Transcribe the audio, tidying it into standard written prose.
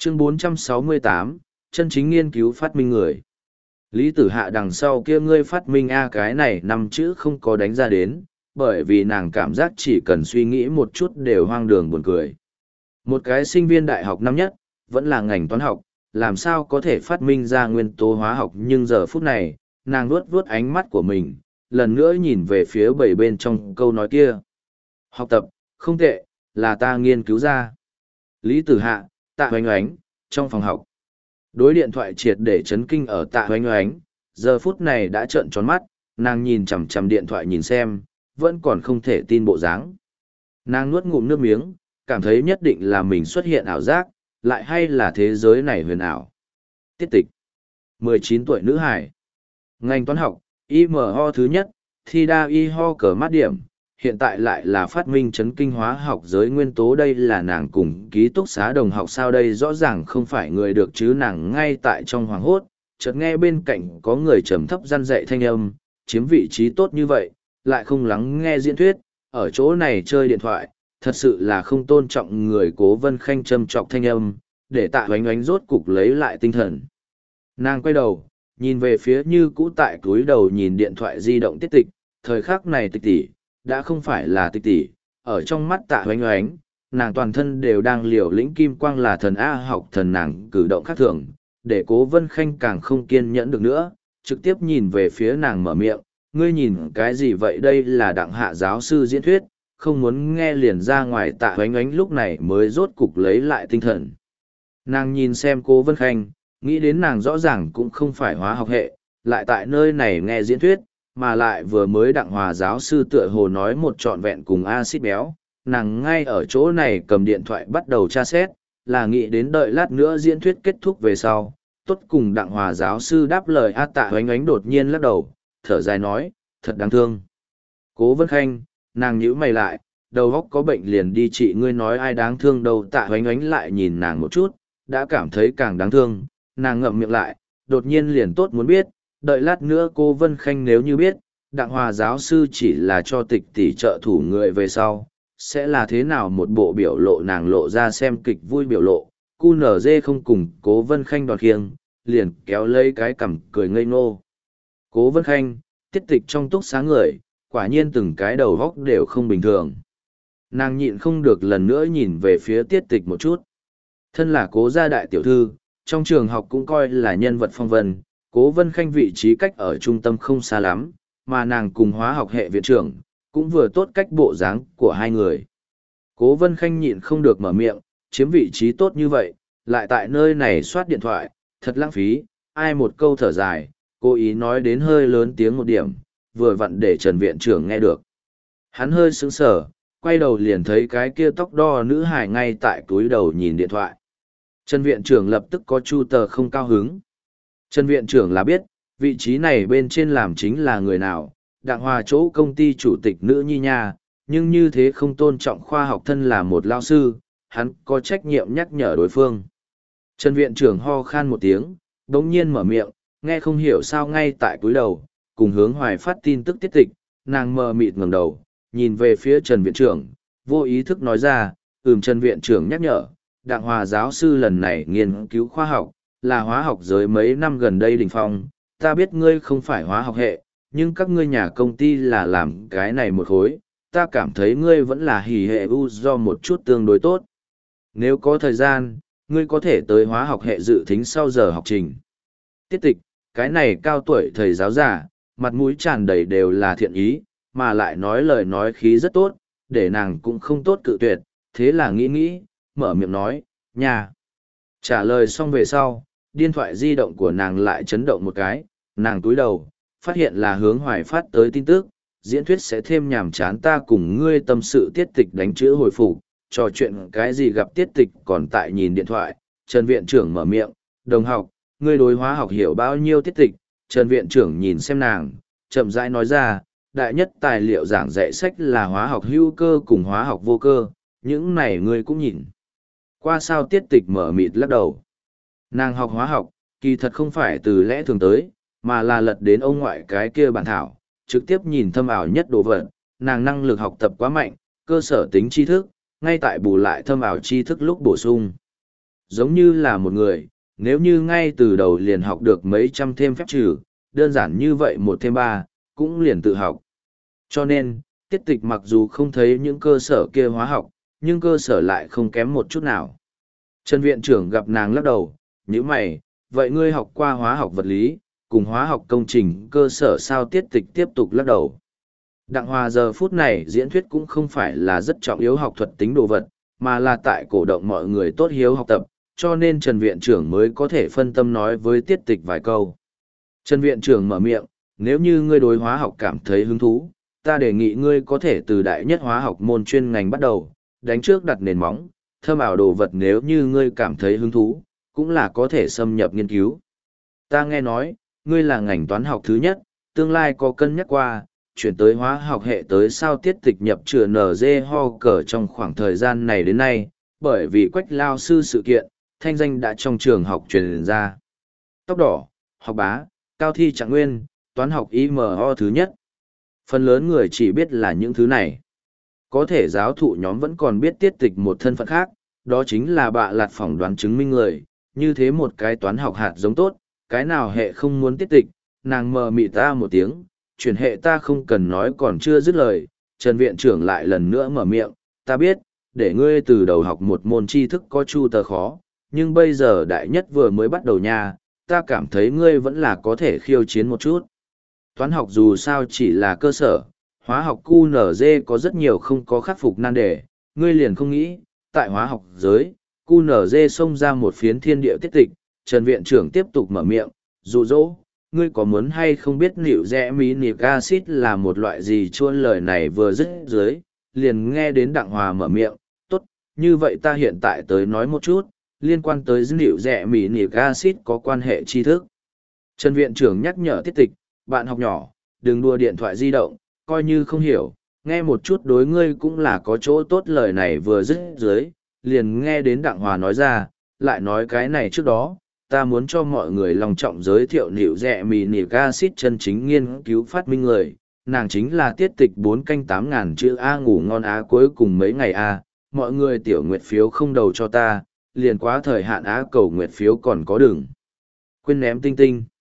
Chương 468, chân chính nghiên cứu phát minh người. Lý Tử Hạ đằng sau kia ngươi phát minh a cái này năm chữ không có đánh ra đến, bởi vì nàng cảm giác chỉ cần suy nghĩ một chút đều hoang đường buồn cười. Một cái sinh viên đại học năm nhất, vẫn là ngành toán học, làm sao có thể phát minh ra nguyên tố hóa học, nhưng giờ phút này, nàng vuốt vuốt ánh mắt của mình, lần nữa nhìn về phía bảy bên trong câu nói kia. Học tập, không tệ, là ta nghiên cứu ra. Lý Tử Hạ, Tạ Oánh Oánh, trong phòng học. Đối điện thoại triệt để chấn kinh ở Tạ Oánh Oánh, giờ phút này đã trợn tròn mắt, nàng nhìn chằm chằm điện thoại nhìn xem, vẫn còn không thể tin bộ dáng. Nàng nuốt ngụm nước miếng, cảm thấy nhất định là mình xuất hiện ảo giác, lại hay là thế giới này huyền ảo. Tiết tịch. 19 tuổi nữ hải. Ngành toán học, IMO thứ nhất, thi đa y ho cờ mát điểm, hiện tại lại là phát minh chấn kinh hóa học giới nguyên tố, đây là nàng cùng ký túc xá đồng học sao, đây rõ ràng không phải người được chứ. Nàng ngay tại trong hoảng hốt, chợt nghe bên cạnh có người trầm thấp răn dạy thanh âm, chiếm vị trí tốt như vậy, lại không lắng nghe diễn thuyết, ở chỗ này chơi điện thoại, thật sự là không tôn trọng người. Cố Vân Khanh châm chọc thanh âm, để Tạ Oánh Oánh rốt cục lấy lại tinh thần. Nàng quay đầu, nhìn về phía như cũ tại cúi đầu nhìn điện thoại di động Tiết Tịch, thời khắc này Tịch tỷ đã không phải là Tịch tỷ, ở trong mắt Tạ Oánh Oánh, nàng toàn thân đều đang liều lĩnh kim quang, là thần A học thần. Nàng cử động khác thường, để Cố Vân Khanh càng không kiên nhẫn được nữa, trực tiếp nhìn về phía nàng mở miệng, ngươi nhìn cái gì vậy, đây là Đặng Hạ giáo sư diễn thuyết, không muốn nghe liền ra ngoài. Tạ Oánh Oánh lúc này mới rốt cục lấy lại tinh thần. Nàng nhìn xem Cố Vân Khanh, nghĩ đến nàng rõ ràng cũng không phải hóa học hệ, lại tại nơi này nghe diễn thuyết, mà lại vừa mới Đặng Hòa giáo sư tựa hồ nói một trọn vẹn cùng axit béo. Nàng ngay ở chỗ này cầm điện thoại bắt đầu tra xét, là nghĩ đến đợi lát nữa diễn thuyết kết thúc về sau, tốt cùng Đặng Hòa giáo sư đáp lời. Tạ Oánh Oánh đột nhiên lắc đầu, thở dài nói, thật đáng thương. Cố Vân Khanh, nàng nhíu mày lại, đầu óc có bệnh liền đi trị, ngươi nói ai đáng thương đâu. Tạ Oánh Oánh lại nhìn nàng một chút, đã cảm thấy càng đáng thương. Nàng ngậm miệng lại, đột nhiên liền tốt muốn biết, đợi lát nữa cô Vân Khanh nếu như biết, Đặng Hòa giáo sư chỉ là cho Tịch tỷ trợ thủ người về sau, sẽ là thế nào một bộ biểu lộ. Nàng lộ ra xem kịch vui biểu lộ, QNZ không cùng Cố Vân Khanh đòn khiêng, liền kéo lấy cái cằm cười ngây ngô. Cố Vân Khanh, Tiết Tịch trong túc xá người, quả nhiên từng cái đầu góc đều không bình thường. Nàng nhịn không được lần nữa nhìn về phía Tiết Tịch một chút. Thân là Cố gia đại tiểu thư, trong trường học cũng coi là nhân vật phong vân, Cố Vân Khanh vị trí cách ở trung tâm không xa lắm, mà nàng cùng hóa học hệ viện trưởng, cũng vừa tốt cách bộ dáng của hai người. Cố Vân Khanh nhịn không được mở miệng, chiếm vị trí tốt như vậy, lại tại nơi này soát điện thoại, thật lãng phí. Ai một câu thở dài, cố ý nói đến hơi lớn tiếng một điểm, vừa vặn để Trần viện trưởng nghe được. Hắn hơi sững sờ, quay đầu liền thấy cái kia tóc đo nữ hài ngay tại túi đầu nhìn điện thoại. Trần viện trưởng lập tức có chu tờ không cao hứng. Trần viện trưởng là biết, vị trí này bên trên làm chính là người nào, Đặng Hòa chỗ công ty chủ tịch nữ nhi nha, nhưng như thế không tôn trọng khoa học, thân là một lao sư, hắn có trách nhiệm nhắc nhở đối phương. Trần viện trưởng ho khan một tiếng, đống nhiên mở miệng, nghe không hiểu sao ngay tại cúi đầu, cùng hướng Hoài phát tin tức Tiết Tịch, nàng mờ mịt ngẩng đầu, nhìn về phía Trần viện trưởng, vô ý thức nói ra, Trần viện trưởng nhắc nhở, Đặng Hòa giáo sư lần này nghiên cứu khoa học, là hóa học giới mấy năm gần đây đỉnh phong, ta biết ngươi không phải hóa học hệ, nhưng các ngươi nhà công ty là làm cái này một khối, ta cảm thấy ngươi vẫn là hỉ hệ u do một chút tương đối tốt. Nếu có thời gian, ngươi có thể tới hóa học hệ dự thính sau giờ học trình. Tiết Tịch, cái này cao tuổi thầy giáo giả, mặt mũi tràn đầy đều là thiện ý, mà lại nói lời nói khí rất tốt, để nàng cũng không tốt cự tuyệt, thế là nghĩ, mở miệng nói, nhà. Trả lời xong về sau, điện thoại di động của nàng lại chấn động một cái, nàng túi đầu, phát hiện là hướng Hoài phát tới tin tức, diễn thuyết sẽ thêm nhàm chán, ta cùng ngươi tâm sự. Tiết Tịch đánh chữ hồi phục, trò chuyện cái gì gặp Tiết Tịch còn tại nhìn điện thoại. Trần viện trưởng mở miệng, đồng học, ngươi đối hóa học hiểu bao nhiêu? Tiết Tịch, Trần viện trưởng nhìn xem nàng, chậm rãi nói ra, đại nhất tài liệu giảng dạy sách là hóa học hữu cơ cùng hóa học vô cơ, những này ngươi cũng nhìn qua sao? Tiết Tịch mở mịt lắc đầu. Nàng học hóa học, kỳ thật không phải từ lẽ thường tới, mà là lật đến ông ngoại cái kia bản thảo, trực tiếp nhìn thâm ảo nhất đồ vật. Nàng năng lực học tập quá mạnh, cơ sở tính tri thức, ngay tại bù lại thâm ảo tri thức lúc bổ sung. giống như là một người, nếu như ngay từ đầu liền học được mấy trăm thêm phép trừ, đơn giản như vậy một thêm ba, cũng liền tự học. Cho nên, tiết tịch mặc dù không thấy những cơ sở kia hóa học, nhưng cơ sở lại không kém một chút nào. Trần viện trưởng gặp nàng lắc đầu, nhíu mày, vậy ngươi học qua hóa học vật lý, cùng hóa học công trình cơ sở sao? Tiết tịch tiếp tục lắc đầu. Đặng Hòa giờ phút này diễn thuyết cũng không phải là rất trọng yếu học thuật tính đồ vật, mà là tại cổ động mọi người tốt hiếu học tập, cho nên Trần viện trưởng mới có thể phân tâm nói với tiết tịch vài câu. Trần viện trưởng mở miệng, nếu như ngươi đối hóa học cảm thấy hứng thú, ta đề nghị ngươi có thể từ đại nhất hóa học môn chuyên ngành bắt đầu, đánh trước đặt nền móng, thâm ảo đồ vật nếu như ngươi cảm thấy hứng thú, cũng là có thể xâm nhập nghiên cứu. Ta nghe nói, ngươi là ngành toán học thứ nhất, tương lai có cân nhắc qua, chuyển tới hóa học hệ tới sao? Tiết tịch nhập chữa NG ho cờ trong khoảng thời gian này đến nay, bởi vì Quách lao sư sự kiện, thanh danh đã trong trường học truyền ra. Tóc đỏ, học bá, cao thi trạng nguyên, toán học IMO thứ nhất. Phần lớn người chỉ biết là những thứ này. Có thể giáo thụ nhóm vẫn còn biết tiết tịch một thân phận khác, đó chính là bạ lạt phỏng đoán chứng minh người, như thế một cái toán học hạt giống tốt, cái nào hệ không muốn tiết tịch, nàng mờ mị ta một tiếng, chuyển hệ ta không cần nói còn chưa dứt lời, Trần viện trưởng lại lần nữa mở miệng, ta biết, để ngươi từ đầu học một môn tri thức có chu tờ khó, nhưng bây giờ đại nhất vừa mới bắt đầu nha, ta cảm thấy ngươi vẫn là có thể khiêu chiến một chút. Toán học dù sao chỉ là cơ sở, hóa học QNZ có rất nhiều không có khắc phục nan đề, ngươi liền không nghĩ, tại hóa học giới, QNZ xông ra một phiến thiên địa tiết tịch, Trần viện trưởng tiếp tục mở miệng, dụ dỗ, ngươi có muốn hay không biết liệu rẽ minic acid là một loại gì? Chuôn lời này vừa dứt dưới, liền nghe đến Đặng Hòa mở miệng, tốt, như vậy ta hiện tại tới nói một chút, liên quan tới liệu rẽ minic acid có quan hệ tri thức. Trần viện trưởng nhắc nhở tiết tịch, bạn học nhỏ, đừng đua điện thoại di động, coi như không hiểu, nghe một chút đối ngươi cũng là có chỗ tốt. Lời này vừa dứt dưới, liền nghe đến Đặng Hòa nói ra, lại nói cái này trước đó, ta muốn cho mọi người lòng trọng giới thiệu liệu rẽ minic acid chân chính nghiên cứu phát minh người, nàng chính là tiết tịch 4 canh 8.000 chữ A ngủ ngon á. Cuối cùng mấy ngày A, mọi người tiểu nguyệt phiếu không đầu cho ta, liền quá thời hạn á, cầu nguyệt phiếu còn có đừng quên ném tinh tinh.